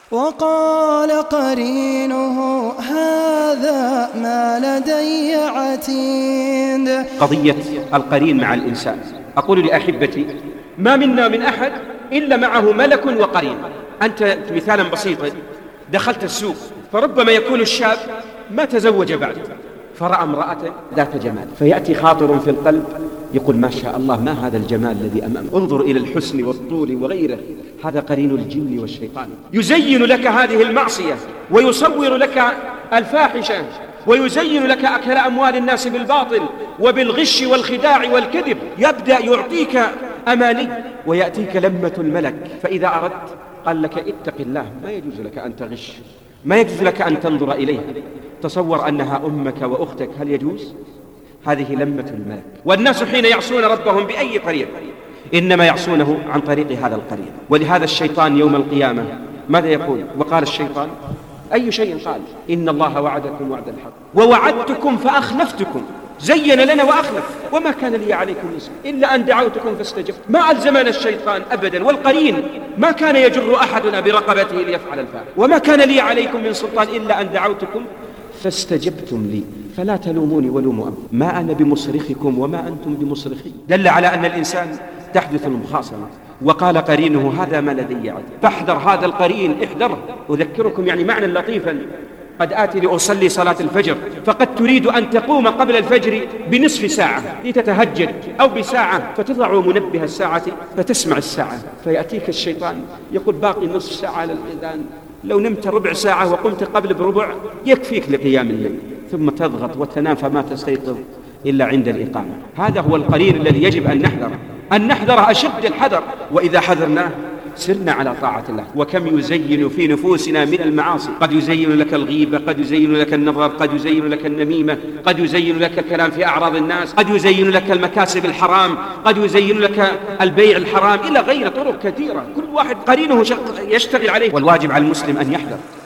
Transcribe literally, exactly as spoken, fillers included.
وقال قرينه هذا ما لدي عتيد. قضية القرين مع الإنسان، أقول لأحبتي ما منا من أحد إلا معه ملك وقرين. أنت مثالا بسيطا، دخلت السوق فربما يكون الشاب ما تزوج بعد فرأى امرأة ذات جمال، فيأتي خاطر في القلب يقول ما شاء الله ما هذا الجمال الذي أمامه، انظر إلى الحسن والطول وغيره. هذا قرين الجن والشيطان، يزين لك هذه المعصية ويصور لك الفاحشة ويزين لك أكل أموال الناس بالباطل وبالغش والخداع والكذب. يبدأ يعطيك أماني ويأتيك لمة الملك، فإذا أردت قال لك اتق الله، ما يجوز لك أن تغش، ما يجوز لك أن تنظر إليها، تصور أنها أمك وأختك، هل يجوز؟ هذه لمة الملك. والناس حين يعصون ربهم بأي طريق إنما يعصونه عن طريق هذا القرين. ولهذا الشيطان يوم القيامة ماذا يقول؟ وقال الشيطان أي شيء قال؟ إن الله وعدكم وعد الحق ووعدتكم فأخلفتكم، زين لنا وأخلف، وما كان لي عليكم من سبيل إلا أن دعوتكم فاستجبتم. ما ألزمنا الشيطان أبدا، والقرين ما كان يجر أحدنا برقبته ليفعل الفاحشة، وما كان لي عليكم من سلطان إلا أن دعوتكم فاستجبتم لي فلا تلوموني ولوموا أنفسكم، ما أنا بمصرخكم وما أنتم بمصرخي. دل على أن الإنسان تحدث المخاصمة. وقال قرينه هذا ما لدي عتيد، فاحذر هذا القرين، احذره. أذكركم يعني معنى لطيفا، قد آتي لأصلي صلاة الفجر فقد تريد أن تقوم قبل الفجر بنصف ساعة لتتهجد أو بساعة، فتضع منبه الساعة فتسمع الساعة، فيأتيك الشيطان يقول باقي نصف ساعة على الإذان، لو نمت ربع ساعة وقمت قبل بربع يكفيك لقيام الليل، ثم تضغط وتنام فما تستيقظ إلا عند الإقامة. هذا هو القرين الذي يجب أن نحذره، أن نحذره أشد الحذر، وإذا حذرناه سرنا على طاعة الله. وكم يزين في نفوسنا من المعاصي، قد يزين لك الغيبة، قد يزين لك النظر، قد يزين لك النميمة، قد يزين لك الكلام في أعراض الناس، قد يزين لك المكاسب الحرام، قد يزين لك البيع الحرام، إلى غير طرق كثيرة، كل واحد قرينه يشتغل عليه. والواجب على المسلم أن يحذر.